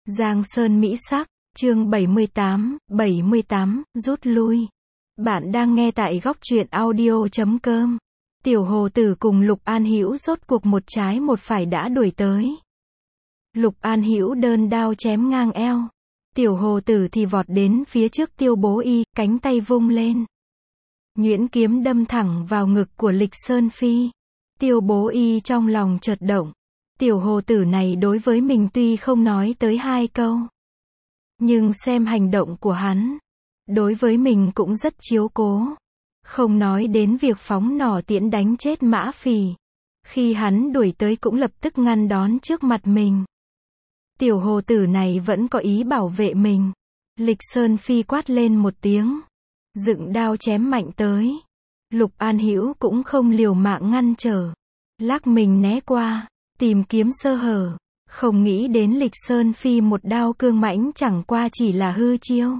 Giang Sơn Mỹ Sắc, chương 78, rút lui. Bạn đang nghe tại góc truyện audio.com. Tiểu Hồ Tử cùng Lục An Hữu rốt cuộc một trái một phải đã đuổi tới. Lục An Hữu đơn đao chém ngang eo. Tiểu Hồ Tử thì vọt đến phía trước Tiêu Bố Y, cánh tay vung lên. Nhuyễn kiếm đâm thẳng vào ngực của Lịch Sơn Phi. Tiêu Bố Y trong lòng chợt động. Tiểu Hồ Tử này đối với mình tuy không nói tới hai câu, nhưng xem hành động của hắn, đối với mình cũng rất chiếu cố. Không nói đến việc phóng nỏ tiễn đánh chết Mã Phì. Khi hắn đuổi tới cũng lập tức ngăn đón trước mặt mình. Tiểu Hồ Tử này vẫn có ý bảo vệ mình. Lịch Sơn Phi quát lên một tiếng, dựng đao chém mạnh tới. Lục An Hữu cũng không liều mạng ngăn trở, lắc mình né qua, tìm kiếm sơ hở. Không nghĩ đến Lịch Sơn Phi một đao cương mãnh chẳng qua chỉ là hư chiêu.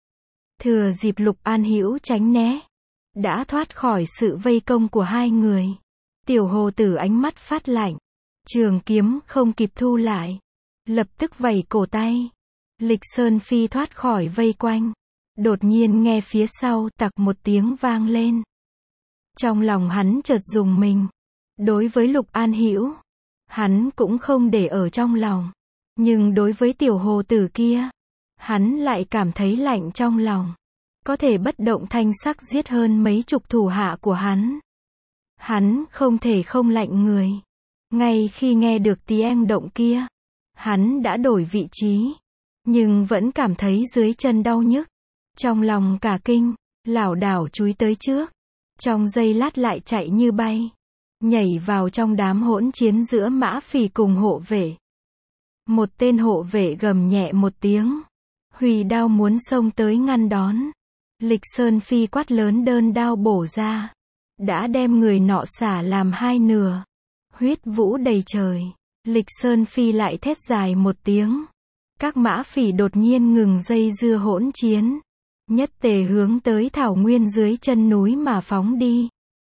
Thừa dịp Lục An Hữu tránh né, đã thoát khỏi sự vây công của hai người. Tiểu Hồ Tử ánh mắt phát lạnh, trường kiếm không kịp thu lại, lập tức vẩy cổ tay. Lịch Sơn Phi thoát khỏi vây quanh, đột nhiên nghe phía sau tặc một tiếng vang lên. Trong lòng hắn chợt rùng mình. Đối với Lục An Hữu, hắn cũng không để ở trong lòng, nhưng đối với Tiểu Hồ Tử kia, hắn lại cảm thấy lạnh trong lòng. Có thể bất động thanh sắc giết hơn mấy chục thủ hạ của hắn, hắn không thể không lạnh người. Ngay khi nghe được tiếng động kia, hắn đã đổi vị trí, nhưng vẫn cảm thấy dưới chân đau nhức. Trong lòng cả kinh, lảo đảo chúi tới trước, trong giây lát lại chạy như bay, nhảy vào trong đám hỗn chiến giữa Mã Phì cùng hộ vệ. Một tên hộ vệ gầm nhẹ một tiếng, huy đao muốn xông tới ngăn đón. Lịch Sơn Phi quát lớn đơn đao bổ ra, đã đem người nọ xả làm hai nửa. Huyết vũ đầy trời. Lịch Sơn Phi lại thét dài một tiếng. Các Mã Phì đột nhiên ngừng dây dưa hỗn chiến, nhất tề hướng tới thảo nguyên dưới chân núi mà phóng đi.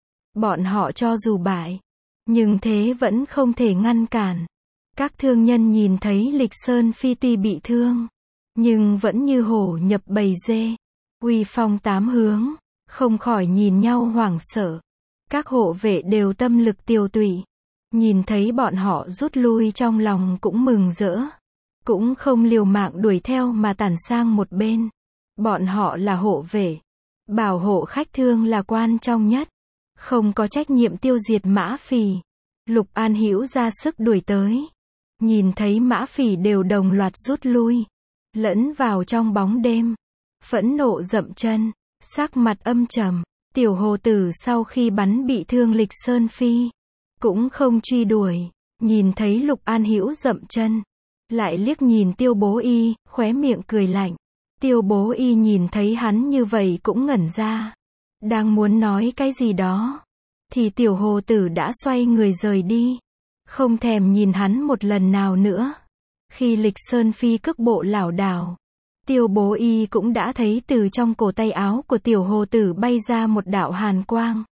Bọn họ cho dù bại, nhưng thế vẫn không thể ngăn cản. Các thương nhân nhìn thấy Lịch Sơn Phi tuy bị thương, nhưng vẫn như hổ nhập bầy dê, uy phong tám hướng, không khỏi nhìn nhau hoảng sợ. Các hộ vệ đều tâm lực tiều tụy, nhìn thấy bọn họ rút lui trong lòng cũng mừng rỡ, cũng không liều mạng đuổi theo mà tản sang một bên. Bọn họ là hộ vệ, bảo hộ khách thương là quan trọng nhất, không có trách nhiệm tiêu diệt Mã Phì. Lục An Hữu ra sức đuổi tới, nhìn thấy Mã Phì đều đồng loạt rút lui, lẫn vào trong bóng đêm, phẫn nộ dậm chân, sắc mặt âm trầm. Tiểu Hồ Tử sau khi bắn bị thương Lịch Sơn Phi, cũng không truy đuổi, nhìn thấy Lục An Hữu dậm chân, lại liếc nhìn Tiêu Bố Y, khóe miệng cười lạnh. Tiêu Bố Y nhìn thấy hắn như vậy cũng ngẩn ra, đang muốn nói cái gì đó, thì Tiểu Hồ Tử đã xoay người rời đi, không thèm nhìn hắn một lần nào nữa. Khi Lịch Sơn Phi cước bộ lảo đảo, Tiêu Bố Y cũng đã thấy từ trong cổ tay áo của Tiểu Hồ Tử bay ra một đạo hàn quang.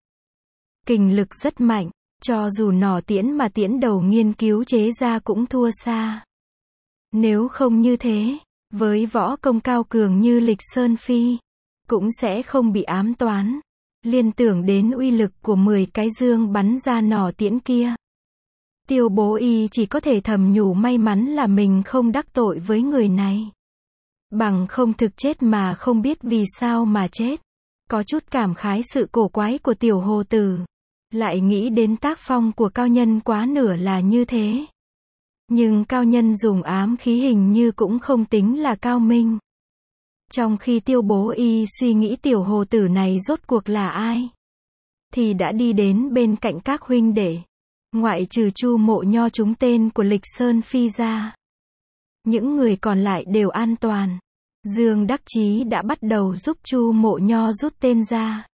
Kình lực rất mạnh, cho dù nỏ tiễn mà tiễn đầu nghiên cứu chế ra cũng thua xa. Nếu không như thế, với võ công cao cường như Lịch Sơn Phi, cũng sẽ không bị ám toán. Liên tưởng đến uy lực của 10 cái dương bắn ra nỏ tiễn kia, Tiêu Bố Y chỉ có thể thầm nhủ may mắn là mình không đắc tội với người này. Bằng không thực chết mà không biết vì sao mà chết. Có chút cảm khái sự cổ quái của Tiểu Hồ Tử, lại nghĩ đến tác phong của cao nhân quá nửa là như thế. Nhưng cao nhân dùng ám khí hình như cũng không tính là cao minh. Trong khi Tiêu Bố Y suy nghĩ Tiểu Hồ Tử này rốt cuộc là ai, thì đã đi đến bên cạnh các huynh đệ. Ngoại trừ Chu Mộ Nho trúng tên của Lịch Sơn Phi ra, những người còn lại đều an toàn. Dương Đắc Chí đã bắt đầu giúp Chu Mộ Nho rút tên ra,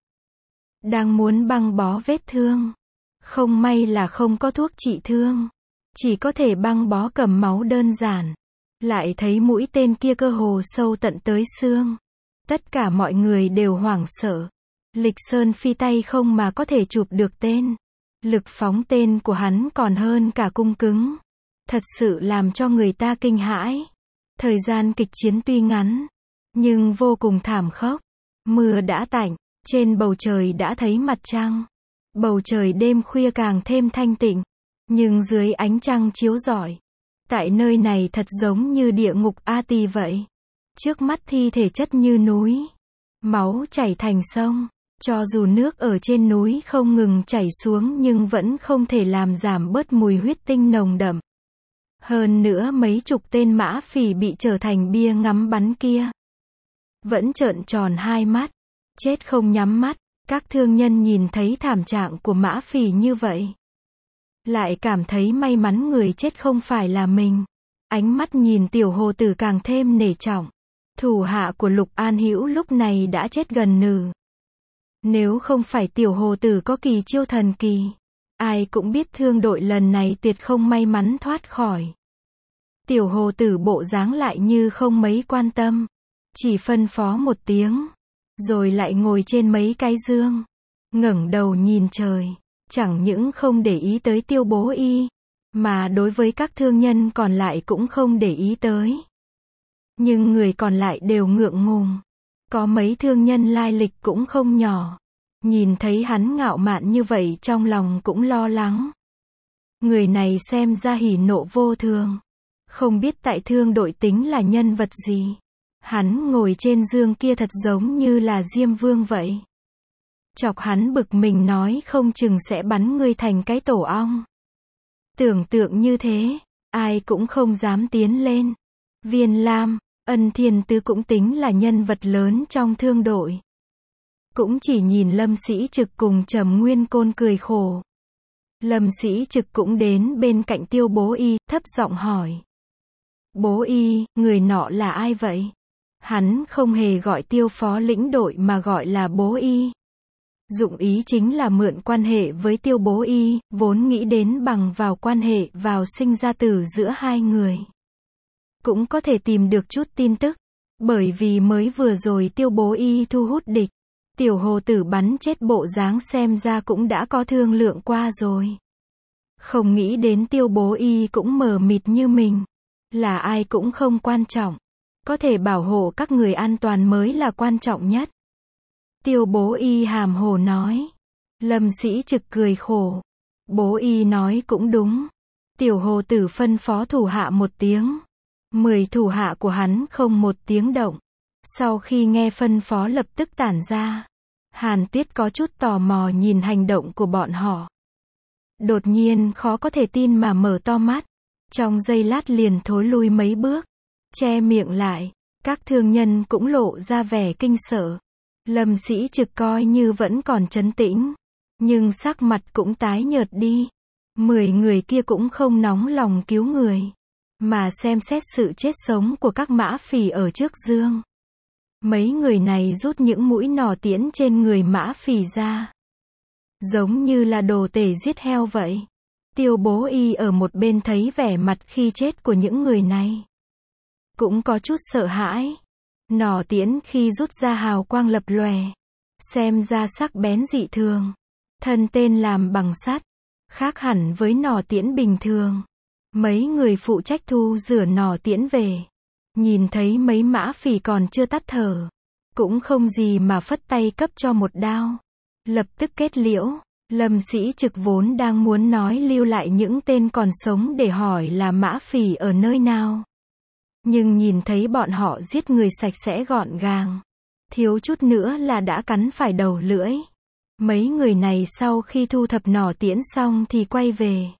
đang muốn băng bó vết thương. Không may là không có thuốc trị thương, chỉ có thể băng bó cầm máu đơn giản. Lại thấy mũi tên kia cơ hồ sâu tận tới xương. Tất cả mọi người đều hoảng sợ. Lịch Sơn Phi tay không mà có thể chụp được tên. Lực phóng tên của hắn còn hơn cả cung cứng. Thật sự làm cho người ta kinh hãi. Thời gian kịch chiến tuy ngắn, nhưng vô cùng thảm khốc. Mưa đã tạnh, trên bầu trời đã thấy mặt trăng. Bầu trời đêm khuya càng thêm thanh tịnh, nhưng dưới ánh trăng chiếu rọi, tại nơi này thật giống như địa ngục A Tỳ vậy. Trước mắt thi thể chất như núi, máu chảy thành sông. Cho dù nước ở trên núi không ngừng chảy xuống nhưng vẫn không thể làm giảm bớt mùi huyết tinh nồng đậm. Hơn nữa mấy chục tên mã phỉ bị trở thành bia ngắm bắn kia vẫn trợn tròn hai mắt, chết không nhắm mắt. Các thương nhân nhìn thấy thảm trạng của mã phỉ như vậy, lại cảm thấy may mắn người chết không phải là mình. Ánh mắt nhìn Tiểu Hồ Tử càng thêm nể trọng. Thủ hạ của Lục An Hữu lúc này đã chết gần nửa. Nếu không phải Tiểu Hồ Tử có kỳ chiêu thần kỳ, ai cũng biết thương đội lần này tuyệt không may mắn thoát khỏi. Tiểu Hồ Tử bộ dáng lại như không mấy quan tâm, chỉ phân phó một tiếng, rồi lại ngồi trên mấy cái dương, ngẩng đầu nhìn trời, chẳng những không để ý tới Tiêu Bố Y, mà đối với các thương nhân còn lại cũng không để ý tới. Nhưng người còn lại đều ngượng ngùng. Có mấy thương nhân lai lịch cũng không nhỏ, nhìn thấy hắn ngạo mạn như vậy trong lòng cũng lo lắng. Người này xem ra hỉ nộ vô thường, không biết tại thương đội tính là nhân vật gì. Hắn ngồi trên dương kia thật giống như là Diêm Vương vậy. Chọc hắn bực mình nói không chừng sẽ bắn ngươi thành cái tổ ong. Tưởng tượng như thế, ai cũng không dám tiến lên. Viên Lam, Ân Thiên Tứ cũng tính là nhân vật lớn trong thương đội. Cũng chỉ nhìn Lâm Sĩ Trực cùng Trầm Nguyên Côn cười khổ. Lâm Sĩ Trực cũng đến bên cạnh Tiêu Bố Y, thấp giọng hỏi. Bố Y, người nọ là ai vậy? Hắn không hề gọi Tiêu phó lĩnh đội mà gọi là Bố Y. Dụng ý chính là mượn quan hệ với Tiêu Bố Y, vốn nghĩ đến bằng vào quan hệ vào sinh ra tử giữa hai người. Cũng có thể tìm được chút tin tức, bởi vì mới vừa rồi Tiêu Bố Y thu hút địch. Tiểu Hồ Tử bắn chết bộ dáng xem ra cũng đã có thương lượng qua rồi. Không nghĩ đến Tiêu Bố Y cũng mờ mịt như mình. Là ai cũng không quan trọng. Có thể bảo hộ các người an toàn mới là quan trọng nhất. Tiêu Bố Y hàm hồ nói. Lâm Sĩ Trực cười khổ. Bố Y nói cũng đúng. Tiểu Hồ Tử phân phó thủ hạ một tiếng. 10 thủ hạ của hắn không một tiếng động. Sau khi nghe phân phó lập tức tản ra. Hàn Tuyết có chút tò mò nhìn hành động của bọn họ. Đột nhiên khó có thể tin mà mở to mắt. Trong giây lát liền thối lui mấy bước. Che miệng lại. Các thương nhân cũng lộ ra vẻ kinh sợ. Lâm Sĩ Trực coi như vẫn còn trấn tĩnh. Nhưng sắc mặt cũng tái nhợt đi. 10 người kia cũng không nóng lòng cứu người. Mà xem xét sự chết sống của các mã phỉ ở trước dương. Mấy người này rút những mũi nỏ tiễn trên người mã phỉ ra. Giống như là đồ tể giết heo vậy. Tiêu Bố Y ở một bên thấy vẻ mặt khi chết của những người này. Cũng có chút sợ hãi. Nỏ tiễn khi rút ra hào quang lập lòe. Xem ra sắc bén dị thường. Thân tên làm bằng sắt. Khác hẳn với nỏ tiễn bình thường. Mấy người phụ trách thu rửa nỏ tiễn về. Nhìn thấy mấy mã phỉ còn chưa tắt thở. Cũng không gì mà phất tay cấp cho một đao. Lập tức kết liễu. Lâm Sĩ Trực vốn đang muốn nói lưu lại những tên còn sống để hỏi là mã phỉ ở nơi nào. Nhưng nhìn thấy bọn họ giết người sạch sẽ gọn gàng. Thiếu chút nữa là đã cắn phải đầu lưỡi. Mấy người này sau khi thu thập nỏ tiễn xong thì quay về.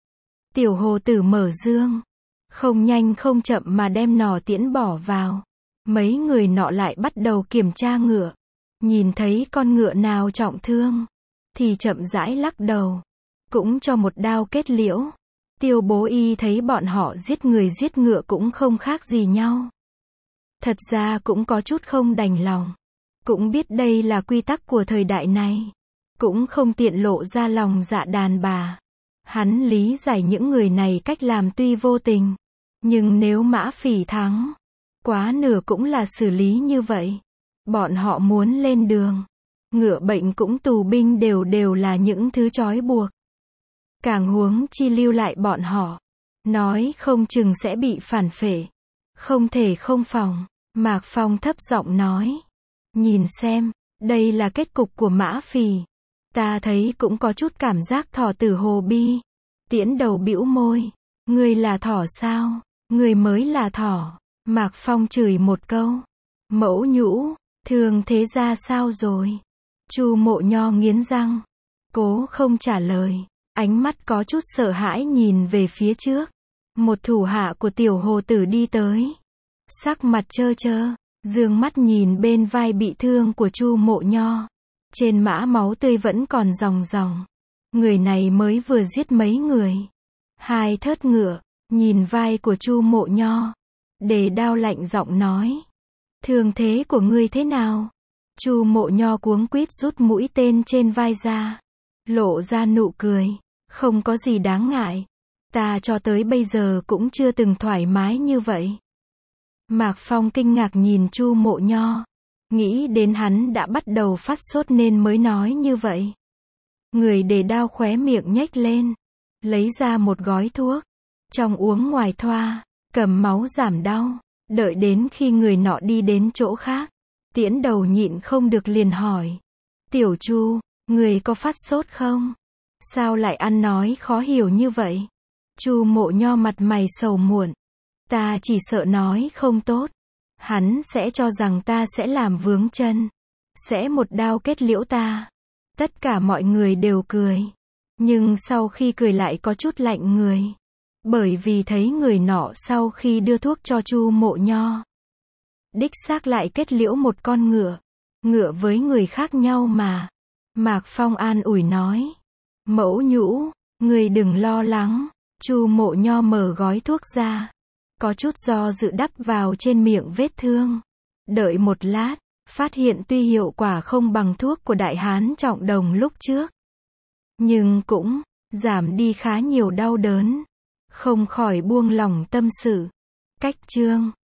Tiểu Hồ Tử mở dương. Không nhanh không chậm mà đem nỏ tiễn bỏ vào. Mấy người nọ lại bắt đầu kiểm tra ngựa. Nhìn thấy con ngựa nào trọng thương, thì chậm rãi lắc đầu. Cũng cho một đao kết liễu. Tiêu Bố Y thấy bọn họ giết người giết ngựa cũng không khác gì nhau. Thật ra cũng có chút không đành lòng. Cũng biết đây là quy tắc của thời đại này. Cũng không tiện lộ ra lòng dạ đàn bà. Hắn lý giải những người này cách làm tuy vô tình. Nhưng nếu mã phỉ thắng, quá nửa cũng là xử lý như vậy. Bọn họ muốn lên đường. Ngựa bệnh cũng tù binh đều là những thứ trói buộc. Càng huống chi lưu lại bọn họ. Nói không chừng sẽ bị phản phệ. Không thể không phòng. Mạc Phong thấp giọng nói. Nhìn xem, đây là kết cục của Mã Phì. Ta thấy cũng có chút cảm giác thỏ tử Hồ Bi. Tiễn Đầu bĩu môi. Ngươi là thỏ sao? Ngươi mới là thỏ. Mạc Phong chửi một câu. Mẫu nhũ, thường thế ra sao rồi? Chu Mộ Nho nghiến răng. Cố không trả lời. Ánh mắt có chút sợ hãi nhìn về phía trước. Một thủ hạ của tiểu hồ tử đi tới. Sắc mặt trơ trơ, dương mắt nhìn bên vai bị thương của Chu Mộ Nho. Trên mã máu tươi vẫn còn ròng ròng. Người này mới vừa giết mấy người. Hai thớt ngựa, nhìn vai của Chu Mộ Nho. Đề Đao lạnh giọng nói. Thương thế của ngươi thế nào? Chu Mộ Nho cuống quýt rút mũi tên trên vai ra. Lộ ra nụ cười. Không có gì đáng ngại. Ta cho tới bây giờ cũng chưa từng thoải mái như vậy. Mạc Phong kinh ngạc nhìn Chu Mộ Nho. Nghĩ đến hắn đã bắt đầu phát sốt nên mới nói như vậy. Người Đề Đao khóe miệng nhếch lên. Lấy ra một gói thuốc. Trong uống ngoài thoa. Cầm máu giảm đau. Đợi đến khi người nọ đi đến chỗ khác. Tiễn Đầu nhịn không được liền hỏi. Tiểu Chu, người có phát sốt không? Sao lại ăn nói khó hiểu như vậy? Chu Mộ Nho mặt mày sầu muộn. Ta chỉ sợ nói không tốt. Hắn sẽ cho rằng ta sẽ làm vướng chân. Sẽ một đao kết liễu ta. Tất cả mọi người đều cười. Nhưng sau khi cười lại có chút lạnh người. Bởi vì thấy người nọ sau khi đưa thuốc cho Chu Mộ Nho. Đích xác lại kết liễu một con ngựa. Ngựa với người khác nhau mà. Mạc Phong an ủi nói. Mẫu nhũ, người đừng lo lắng. Chu Mộ Nho mở gói thuốc ra. Có chút do dự đắp vào trên miệng vết thương. Đợi một lát, phát hiện tuy hiệu quả không bằng thuốc của Đại Hán Trọng Đồng lúc trước. Nhưng cũng giảm đi khá nhiều đau đớn. Không khỏi buông lỏng tâm sự. Cách chương